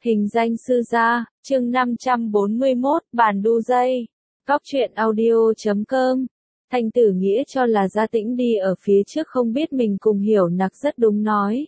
Hình danh sư gia, chương 541, bản đu dây. Cóc truyện audio.com. Thành Tử Nghĩa cho là Gia Tĩnh đi ở phía trước không biết mình cùng Hiểu Nặc rất đúng nói.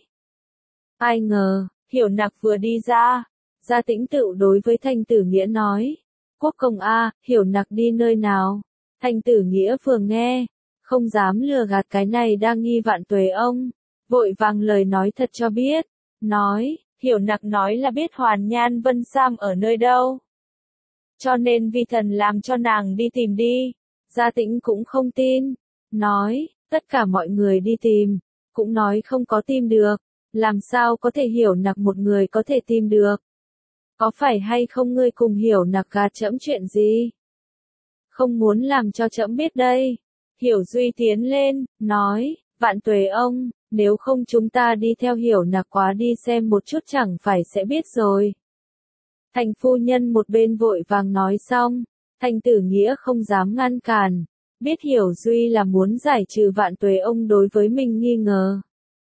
Ai ngờ, Hiểu Nặc vừa đi ra, Gia Tĩnh tự đối với Thành Tử Nghĩa nói. Quốc công a, Hiểu Nặc đi nơi nào? Thành Tử Nghĩa vừa nghe, không dám lừa gạt cái này đang nghi vạn tuế ông. Vội vàng lời nói thật cho biết, nói. Hiểu Nặc nói là biết Hoàn Nhan Vân Sam ở nơi đâu. Cho nên vi thần làm cho nàng đi tìm đi. Gia Tĩnh cũng không tin. Nói, tất cả mọi người đi tìm. Cũng nói không có tìm được. Làm sao có thể Hiểu Nặc một người có thể tìm được. Có phải hay không ngươi cùng Hiểu Nặc gạt trẫm chuyện gì? Không muốn làm cho trẫm biết đây. Hiểu Duy tiến lên, nói, vạn tuế ông. Nếu không chúng ta đi theo Hiểu Nặc quá đi xem một chút chẳng phải sẽ biết rồi. Thành phu nhân một bên vội vàng nói xong, Thành Tử Nghĩa không dám ngăn cản, biết Hiểu Duy là muốn giải trừ vạn tuế ông đối với mình nghi ngờ.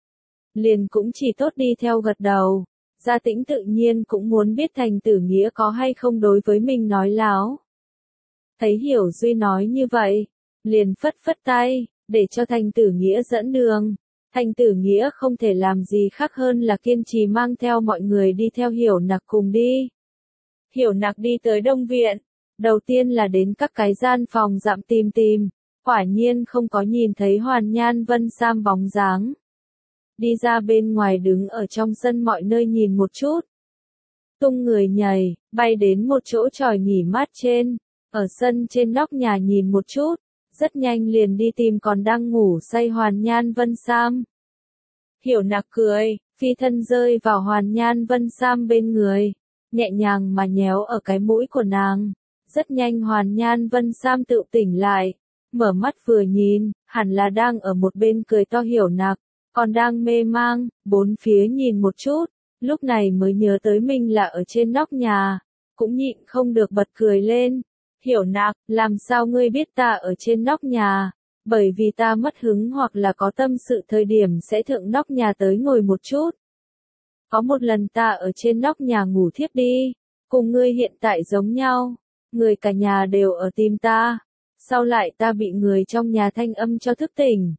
Liền cũng chỉ tốt đi theo gật đầu, Gia Tĩnh tự nhiên cũng muốn biết Thành Tử Nghĩa có hay không đối với mình nói láo. Thấy Hiểu Duy nói như vậy, liền phất phất tay, để cho Thành Tử Nghĩa dẫn đường. Thành Tử Nghĩa không thể làm gì khác hơn là kiên trì mang theo mọi người đi theo Hiểu Nặc cùng đi. Hiểu Nặc đi tới Đông Viện, đầu tiên là đến các cái gian phòng dặm tìm, quả nhiên không có nhìn thấy Hoàn Nhan Vân Sam bóng dáng. Đi ra bên ngoài đứng ở trong sân mọi nơi nhìn một chút. Tung người nhảy, bay đến một chỗ tròi nghỉ mát trên, ở sân trên nóc nhà nhìn một chút. Rất nhanh liền đi tìm còn đang ngủ say Hoàn Nhan Vân Sam. Hiểu Nặc cười, phi thân rơi vào Hoàn Nhan Vân Sam bên người, nhẹ nhàng mà nhéo ở cái mũi của nàng. Rất nhanh Hoàn Nhan Vân Sam tự tỉnh lại, mở mắt vừa nhìn, hẳn là đang ở một bên cười to Hiểu Nặc, còn đang mê mang, bốn phía nhìn một chút, lúc này mới nhớ tới mình là ở trên nóc nhà, cũng nhịn không được bật cười lên. Hiểu Nặc, làm sao ngươi biết ta ở trên nóc nhà? Bởi vì ta mất hứng hoặc là có tâm sự thời điểm sẽ thượng nóc nhà tới ngồi một chút. Có một lần ta ở trên nóc nhà ngủ thiếp đi, cùng ngươi hiện tại giống nhau, người cả nhà đều ở tìm ta, sau lại ta bị người trong nhà thanh âm cho thức tỉnh.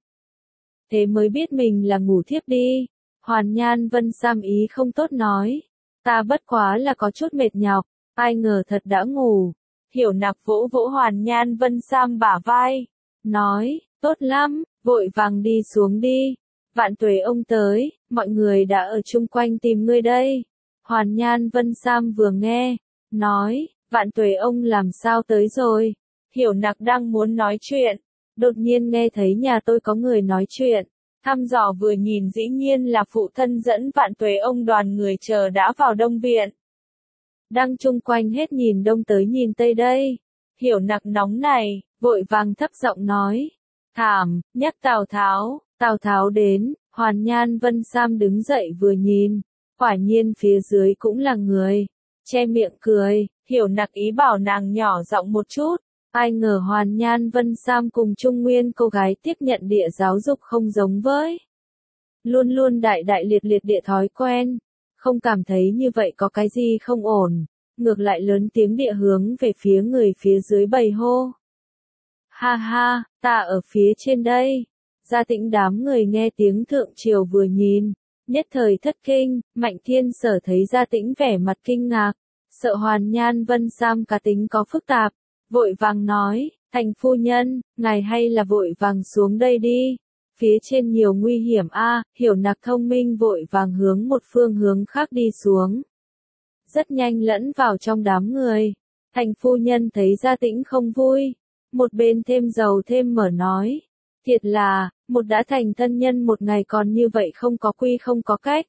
Thế mới biết mình là ngủ thiếp đi. Hoàn Nhan Vân Sam ý không tốt nói, ta bất quá là có chút mệt nhọc, ai ngờ thật đã ngủ. Hiểu Nặc vỗ vỗ Hoàn Nhan Vân Sam bả vai, nói, tốt lắm, vội vàng đi xuống đi. Vạn tuế ông tới, mọi người đã ở chung quanh tìm ngươi đây. Hoàn Nhan Vân Sam vừa nghe, nói, vạn tuế ông làm sao tới rồi. Hiểu Nặc đang muốn nói chuyện, đột nhiên nghe thấy nhà tôi có người nói chuyện. Thăm dò vừa nhìn dĩ nhiên là phụ thân dẫn vạn tuế ông đoàn người chờ đã vào Đông Viện. Đang chung quanh hết nhìn đông tới nhìn tây đây. Hiểu Nặc nóng này, vội vàng thấp giọng nói. Thảm, nhắc Tào Tháo đến, Hoàn Nhan Vân Sam đứng dậy vừa nhìn, quả nhiên phía dưới cũng là người. Che miệng cười, Hiểu Nặc ý bảo nàng nhỏ giọng một chút. Ai ngờ Hoàn Nhan Vân Sam cùng Trung Nguyên cô gái tiếp nhận địa giáo dục không giống với. Luôn luôn đại liệt địa thói quen. Không cảm thấy như vậy có cái gì không ổn, ngược lại lớn tiếng địa hướng về phía người phía dưới bầy hô. Ha ha, ta ở phía trên đây. Gia Tĩnh đám người nghe tiếng thượng triều vừa nhìn, nhất thời thất kinh. Mạnh Thiên Sở thấy Gia Tĩnh vẻ mặt kinh ngạc, sợ Hoàn Nhan Vân Sam cá tính có phức tạp, vội vàng nói, thành phu nhân, ngài hay là vội vàng xuống đây đi. Phía trên nhiều nguy hiểm a. Hiểu Nặc thông minh vội vàng hướng một phương hướng khác đi xuống. Rất nhanh lẫn vào trong đám người. Thành phu nhân thấy Gia Tĩnh không vui. Một bên thêm dầu thêm mỡ nói. Thiệt là, một đã thành thân nhân một ngày còn như vậy không có quy không có cách.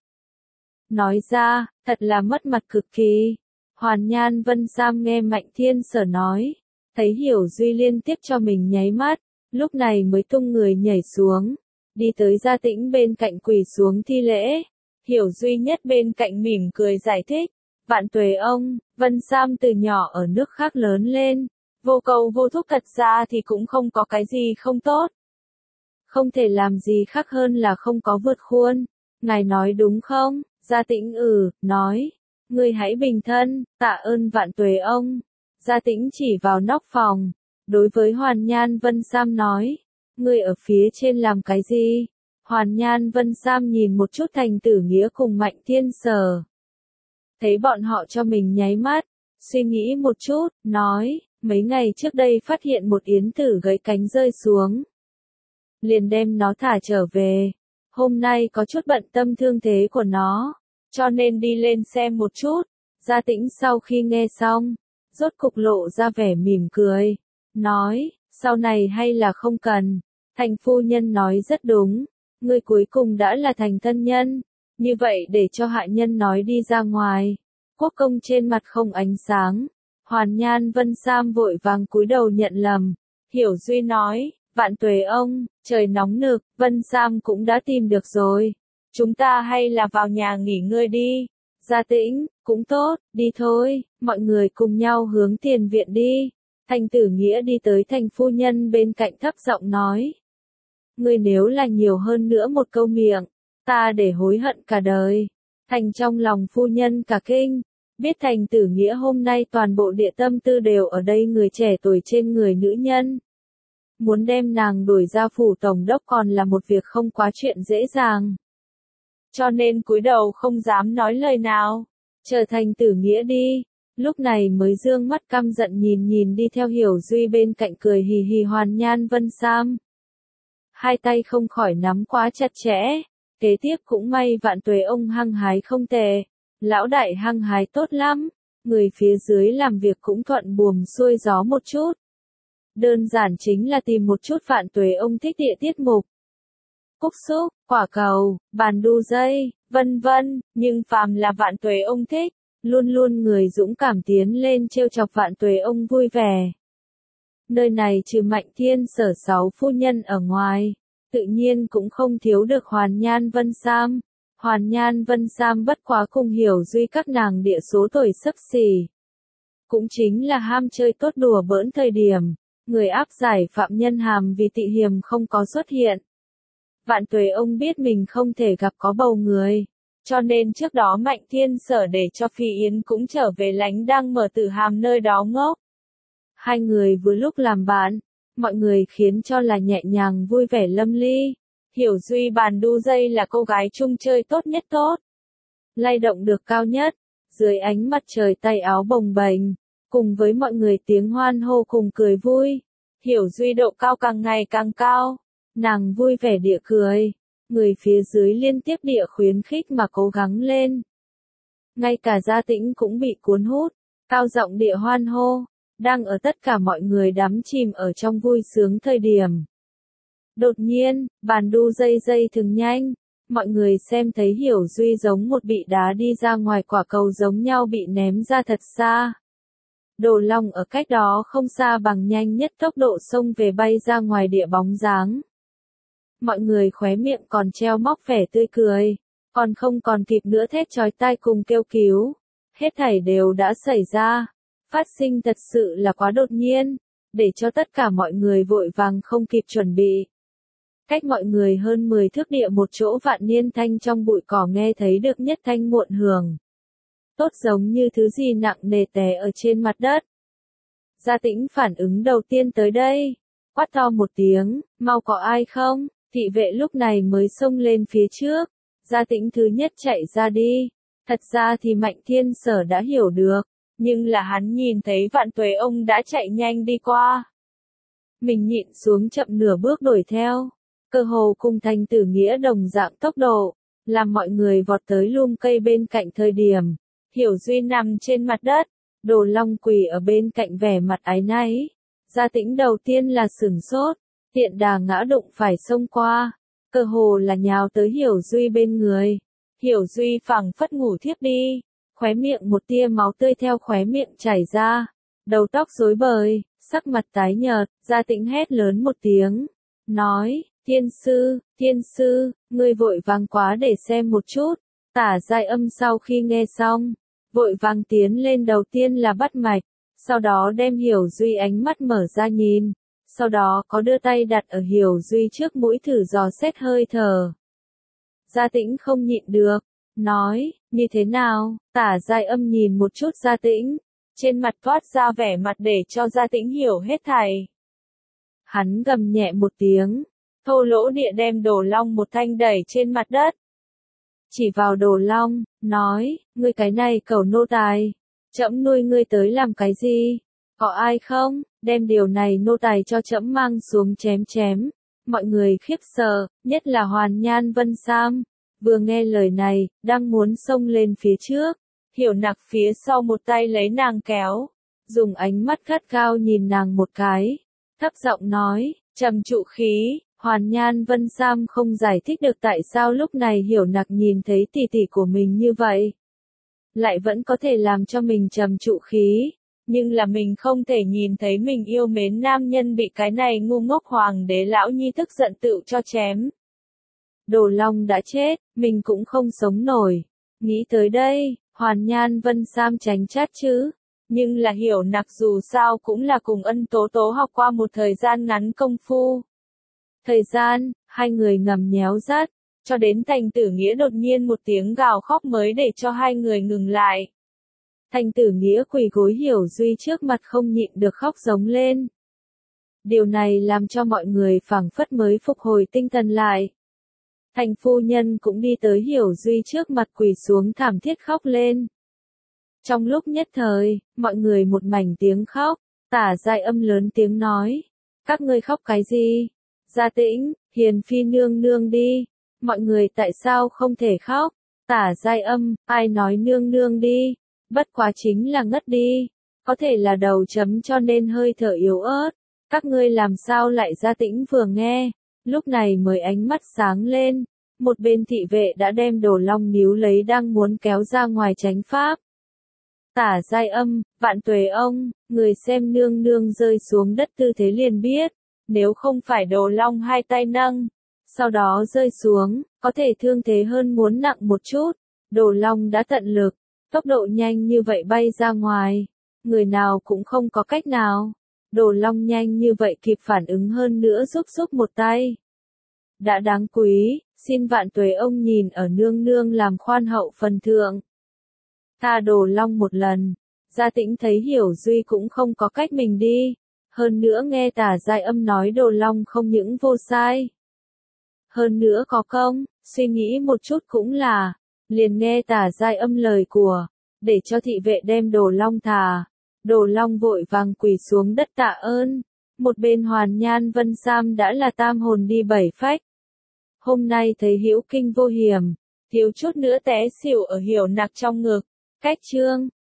Nói ra, thật là mất mặt cực kỳ. Hoàn Nhan Vân Sam nghe Mạnh Thiên Sở nói. Thấy Hiểu Duy liên tiếp cho mình nháy mắt. Lúc này mới tung người nhảy xuống, đi tới Gia Tĩnh bên cạnh quỳ xuống thi lễ. Hiểu Duy nhất bên cạnh mỉm cười giải thích, vạn tuế ông, Vân Sam từ nhỏ ở nước khác lớn lên, vô cầu vô thúc thật ra thì cũng không có cái gì không tốt. Không thể làm gì khác hơn là không có vượt khuôn, ngài nói đúng không? Gia Tĩnh nói, Ngươi hãy bình thân, tạ ơn vạn tuế ông. Gia Tĩnh chỉ vào nóc phòng, đối với Hoàn Nhan Vân Sam nói, ngươi ở phía trên làm cái gì? Hoàn Nhan Vân Sam nhìn một chút Thành Tử Nghĩa cùng Mạnh Thiên Sở. Thấy bọn họ cho mình nháy mắt, suy nghĩ một chút, nói, mấy ngày trước đây phát hiện một yến tử gãy cánh rơi xuống. Liền đem nó thả trở về. Hôm nay có chút bận tâm thương thế của nó, cho nên đi lên xem một chút. Gia Tĩnh sau khi nghe xong, rốt cục lộ ra vẻ mỉm cười, nói, sau này hay là không cần. Thành phu nhân nói rất đúng, ngươi cuối cùng đã là thành thân nhân, như vậy để cho hạ nhân nói đi ra ngoài. Quốc công trên mặt không ánh sáng, Hoàn Nhan Vân Sam vội vàng cúi đầu nhận lầm. Hiểu Duy nói, vạn tuế ông, trời nóng nực, Vân Sam cũng đã tìm được rồi. Chúng ta hay là vào nhà nghỉ ngơi đi. Gia Tĩnh, cũng tốt, đi thôi, mọi người cùng nhau hướng tiền viện đi. Thành Tử Nghĩa đi tới Thành phu nhân bên cạnh thấp giọng nói. Ngươi nếu là nhiều hơn nữa một câu miệng, ta để hối hận cả đời. Thành trong lòng phu nhân cả kinh, biết Thành Tử Nghĩa hôm nay toàn bộ địa tâm tư đều ở đây người trẻ tuổi trên người nữ nhân. Muốn đem nàng đuổi ra phủ tổng đốc còn là một việc không quá chuyện dễ dàng. Cho nên cúi đầu không dám nói lời nào, chờ Thành Tử Nghĩa đi, lúc này mới dương mắt căm giận nhìn đi theo Hiểu Duy bên cạnh cười hì hì Hoàn Nhan Vân Sam. Hai tay không khỏi nắm quá chặt chẽ, kế tiếp cũng may vạn tuế ông hăng hái không tệ, lão đại hăng hái tốt lắm, người phía dưới làm việc cũng thuận buồm xuôi gió một chút. Đơn giản chính là tìm một chút vạn tuế ông thích địa tiết mục. Cúc xúc, quả cầu, bàn đu dây, vân vân, nhưng phàm là vạn tuế ông thích, luôn luôn người dũng cảm tiến lên trêu chọc vạn tuế ông vui vẻ. Nơi này trừ Mạnh Thiên Sở 6 phu nhân ở ngoài, tự nhiên cũng không thiếu được Hoàn Nhan Vân Sam. Hoàn Nhan Vân Sam bất quá cùng Hiểu Duy các nàng địa số tuổi xấp xỉ. Cũng chính là ham chơi tốt đùa bỡn thời điểm, người áp giải phạm nhân hàm vì tị hiềm không có xuất hiện. Vạn tuế ông biết mình không thể gặp có bầu người, cho nên trước đó Mạnh Thiên Sở để cho Phi Yến cũng trở về Lánh Đăng Mở Tử Hàm nơi đó ngốc. Hai người vừa lúc làm bạn, mọi người khiến cho là nhẹ nhàng vui vẻ lâm ly. Hiểu Duy bàn đu dây là cô gái chung chơi tốt nhất tốt. Lay động được cao nhất, dưới ánh mặt trời tay áo bồng bềnh, cùng với mọi người tiếng hoan hô cùng cười vui. Hiểu Duy độ cao càng ngày càng cao, nàng vui vẻ địa cười, người phía dưới liên tiếp địa khuyến khích mà cố gắng lên. Ngay cả Gia Tĩnh cũng bị cuốn hút, cao giọng địa hoan hô, đang ở tất cả mọi người đắm chìm ở trong vui sướng thời điểm. Đột nhiên, bàn đu dây thừng nhanh, mọi người xem thấy Hiểu Duy giống một bị đá đi ra ngoài quả cầu giống nhau bị ném ra thật xa. Đồ Long ở cách đó không xa bằng nhanh nhất tốc độ xông về bay ra ngoài địa bóng dáng. Mọi người khóe miệng còn treo móc vẻ tươi cười, còn kịp nữa thét chói tai cùng kêu cứu. Hết thảy đều đã xảy ra, phát sinh thật sự là quá đột nhiên, để cho tất cả mọi người vội vàng không kịp chuẩn bị. Cách mọi người hơn 10 thước địa một chỗ Vạn Niên Thanh trong bụi cỏ nghe thấy được nhất thanh muộn hưởng. Tốt giống như thứ gì nặng nề té ở trên mặt đất. Gia Tĩnh phản ứng đầu tiên tới đây, quát to một tiếng, mau có ai không? Thị vệ lúc này mới xông lên phía trước. Gia Tĩnh thứ nhất chạy ra đi. Thật ra thì Mạnh Thiên Sở đã hiểu được, nhưng là hắn nhìn thấy vạn tuế ông đã chạy nhanh đi qua. Mình nhịn xuống chậm nửa bước đuổi theo, cơ hồ cùng Thành Tử Nghĩa đồng dạng tốc độ, làm mọi người vọt tới lùm cây bên cạnh thời điểm. Hiểu Duy nằm trên mặt đất, Đồ Long quỳ ở bên cạnh vẻ mặt áy náy. Gia Tĩnh đầu tiên là sửng sốt, tiện đà ngã đụng phải xông qua, cơ hồ là nhào tới Hiểu Duy bên người. Hiểu Duy phảng phất ngủ thiếp đi, khóe miệng một tia máu tươi theo khóe miệng chảy ra, đầu tóc rối bời, sắc mặt tái nhợt. Gia Tĩnh hét lớn một tiếng, nói, Thiên sư, ngươi vội vàng quá để xem một chút. Tả Giai Âm sau khi nghe xong, vội vàng tiến lên đầu tiên là bắt mạch, sau đó đem Hiểu Duy ánh mắt mở ra nhìn, sau đó có đưa tay đặt ở Hiểu Duy trước mũi thử dò xét hơi thở. Gia Tĩnh không nhịn được, nói, Như thế nào? Tả Giai Âm nhìn một chút Gia Tĩnh, trên mặt toát ra vẻ mặt để cho Gia Tĩnh hiểu hết thảy. Hắn gầm nhẹ một tiếng, thô lỗ địa đem Đồ Long một thanh đẩy trên mặt đất. Chỉ vào Đồ Long, nói, ngươi cái này cẩu nô tài, trẫm nuôi ngươi tới làm cái gì? Có ai không? Đem điều này nô tài cho trẫm mang xuống chém chém. Mọi người khiếp sợ, nhất là Hoàn Nhan Vân Sam. Vừa nghe lời này, đang muốn xông lên phía trước. Hiểu Nặc phía sau một tay lấy nàng kéo, dùng ánh mắt gắt gao nhìn nàng một cái. Thấp giọng nói, trầm trụ khí. Hoàn Nhan Vân Sam không giải thích được tại sao lúc này Hiểu Nặc nhìn thấy tỷ tỷ của mình như vậy. Lại vẫn có thể làm cho mình trầm trụ khí. Nhưng là mình không thể nhìn thấy mình yêu mến nam nhân bị cái này ngu ngốc hoàng đế lão nhi tức giận tựu cho chém. Đồ Long đã chết, mình cũng không sống nổi. Nghĩ tới đây, Hoàn Nhan Vân Sam tránh chát chứ. Nhưng là Hiểu Nặc dù sao cũng là cùng Ân Tố Tố học qua một thời gian ngắn công phu. Thời gian, hai người ngầm nhéo rát, cho đến Thành Tử Nghĩa đột nhiên một tiếng gào khóc mới để cho hai người ngừng lại. Thành Tử Nghĩa quỳ gối Hiểu Duy trước mặt không nhịn được khóc giống lên. Điều này làm cho mọi người phảng phất mới phục hồi tinh thần lại. Thành phu nhân cũng đi tới Hiểu Duy trước mặt quỳ xuống thảm thiết khóc lên. Trong lúc nhất thời, mọi người một mảnh tiếng khóc, Tả Giai Âm lớn tiếng nói. Các ngươi khóc cái gì? Gia Tĩnh, Hiền Phi nương nương đi. Mọi người tại sao không thể khóc? Tả Giai Âm, ai nói nương nương đi? Bất quá chính là ngất đi. Có thể là đầu chấm cho nên hơi thở yếu ớt. Các ngươi làm sao lại? Gia Tĩnh vừa nghe, lúc này mới ánh mắt sáng lên. Một bên thị vệ đã đem Đồ Long níu lấy đang muốn kéo ra ngoài tránh pháp. Tả Giai Âm, vạn tuế ông, người xem nương nương rơi xuống đất tư thế liền biết. Nếu không phải Đồ Long hai tay nâng, sau đó rơi xuống, có thể thương thế hơn muốn nặng một chút. Đồ Long đã tận lực, tốc độ nhanh như vậy bay ra ngoài. Người nào cũng không có cách nào. Đồ Long nhanh như vậy kịp phản ứng hơn nữa giúp một tay. Đã đáng quý, xin vạn tuế ông nhìn ở nương nương làm khoan hậu phần thượng. Tha Đồ Long một lần, Gia Tĩnh thấy Hiểu Duy cũng không có cách mình đi. Hơn nữa nghe Tả Giai Âm nói Đồ Long không những vô sai. Hơn nữa có công, suy nghĩ một chút cũng là, liền nghe Tả Giai Âm lời của, để cho thị vệ đem Đồ Long thả. Đồ Long vội vàng quỳ xuống đất tạ ơn. Một bên Hoàn Nhan Vân Sam đã là tam hồn đi bảy phách. Hôm nay thấy hữu kinh vô hiểm, thiếu chút nữa té xỉu ở Hiểu Nặc trong ngực. Cách chương